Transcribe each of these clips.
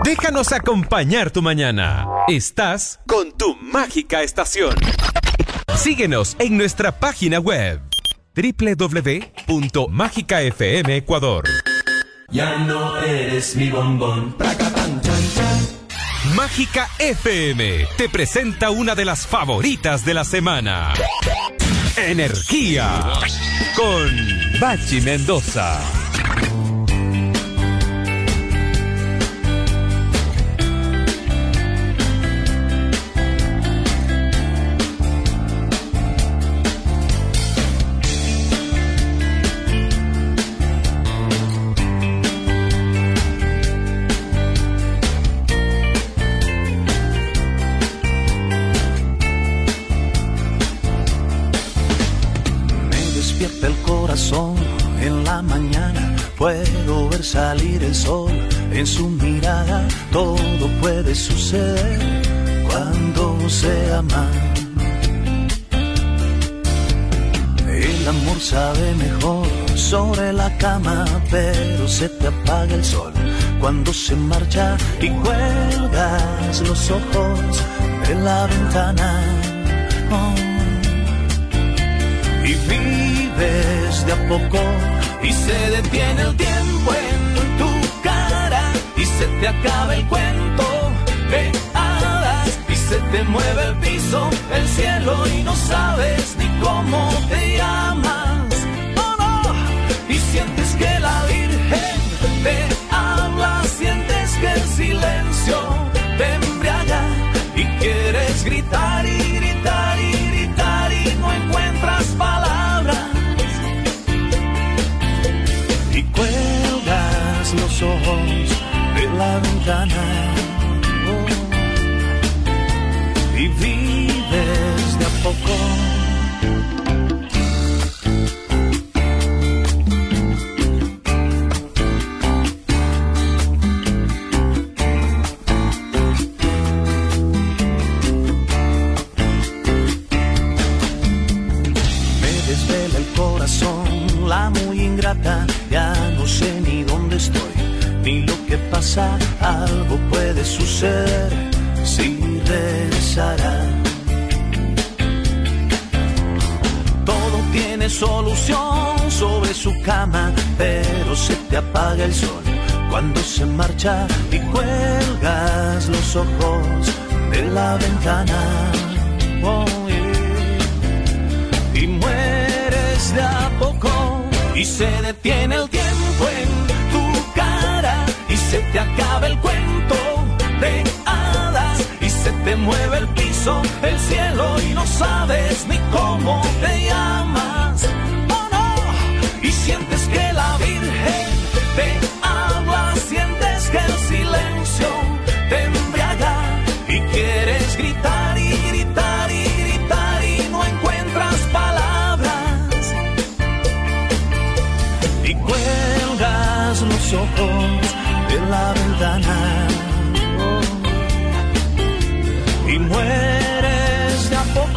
Déjanos acompañar tu mañana. Estás con tu mágica estación. Síguenos en nuestra página web www.magicafmecuador. Ya no eres mi bombón. Mágica FM te presenta una de las favoritas de la semana. Energía con Bachi Mendoza. En la mañana puedo ver salir el sol en su mirada. Todo puede suceder cuando se ama. El amor sabe mejor sobre la cama, pero se te apaga el sol cuando se marcha y cuelgas los ojos de la ventana. Y vives de a poco y se detiene el tiempo en tu cara y se te acaba el cuento de hadas y se te mueve el piso, el cielo y no sabes ni cómo te llamas. Oh no, y sientes que la Virgen te habla, sientes que el silencio te embriaga y quieres gritar y gritar y gritar y no encuentras palabras y cuelgas los ojos de la ventana. Y vives de a poco. La muy ingrata, ya no sé ni dónde estoy, ni lo que pasa, algo puede suceder si regresará. Todo tiene solución sobre su cama, pero se te apaga el sol cuando se marcha y cuelgas los ojos de la ventana. Oh, yeah. Y mueres de a poco y se detiene el tiempo en tu cara y se te acaba el cuento de hadas y se te mueve el piso, el cielo y no sabes ni cómo te llamas. Oh no, y sientes que la Virgen te habla, sientes que el silencio te embriaga y quieres gritar y gritar y gritar y no encuentras palabras y cuelgas los ojos de la ventana. Y mueres de a poco.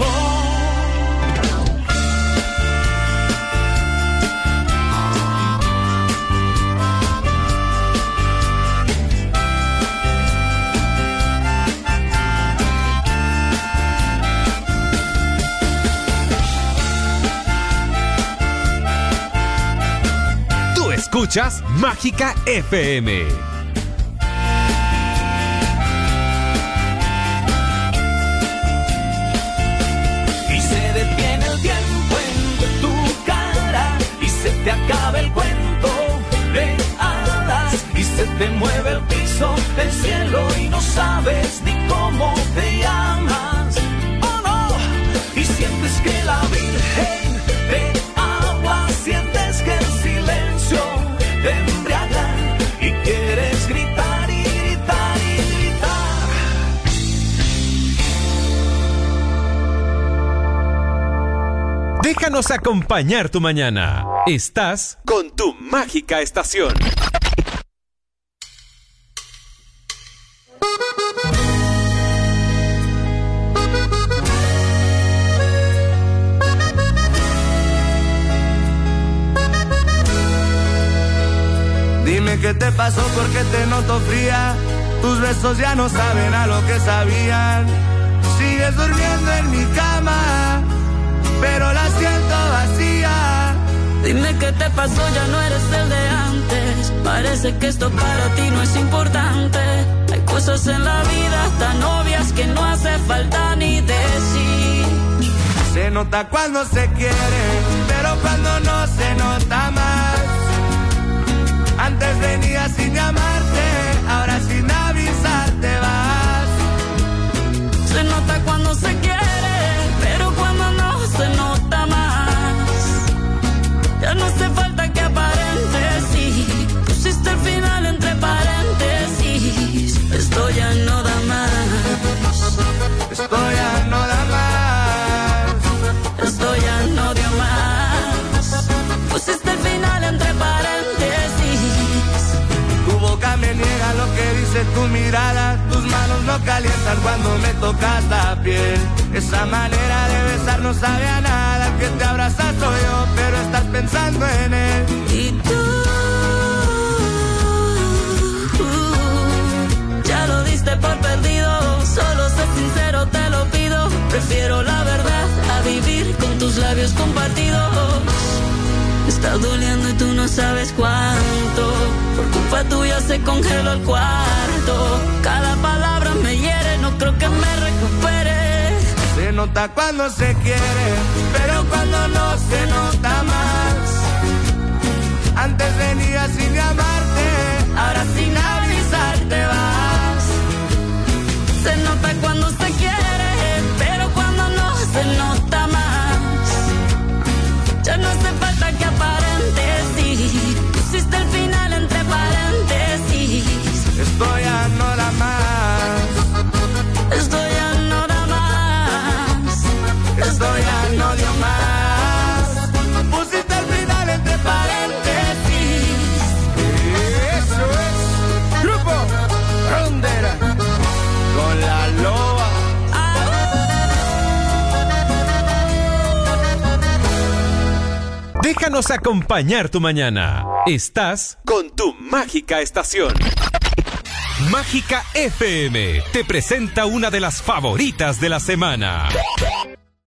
Tú escuchas Mágica FM. Te acaba el cuento de hadas y se te mueve el piso, el cielo y no sabes ni cómo te llamas. Oh no, y sientes que la Virgen te habla, sientes que el silencio te embriaga y quieres gritar y gritar y gritar. Déjanos acompañar tu mañana. Estás con tu mágica estación. Dime qué te pasó, porque te noto fría. Tus besos ya no saben a lo que sabían. Sigues durmiendo en mi cama, pero la siento vacía. Dime qué te pasó, ya no eres el de antes. Parece que esto para ti no es importante. Hay cosas en la vida tan obvias que no hace falta ni decir. Se nota cuando se quiere, pero cuando no se nota más. Antes venías sin llamarte, ahora sin avisar te vas. Se nota cuando se quiere, pero cuando no se nota más. Ya no hace falta que aparentes, sí. Pusiste el final entre paréntesis. Esto ya no da más. Esto ya no da más. Esto ya no dio más. Pusiste el final entre paréntesis. Tu boca me niega lo que dice tu mirada. Tus manos no calientan cuando me tocas la piel. Esa manera de besarnos sabe a nada. El que te abraza soy yo, pero estás pensando en él. Y tú ya lo diste por perdido. Solo sé sincero, te lo pido. Prefiero la verdad a vivir con tus labios compartidos. Me está doliendo y tú no sabes cuánto. Por culpa tuya se congeló el cuarto. Cada palabra me hiere, no creo que me recupere. Se nota cuando se quiere, pero cuando no se nota más. Antes venías sin llamarte, ahora sin avisar te vas. Se nota cuando se quiere, pero cuando no se nota más. Ya no hace falta que aparentes, sí. Pusiste el final entre paréntesis. Esto ya no da más. Esto ya no da más. Esto ya no dio más. Pusiste el final entre paréntesis. Eso es Grupo Rondera con la loba. Déjanos acompañar tu mañana. Estás con tu mágica estación. Mágica FM te presenta una de las favoritas de la semana.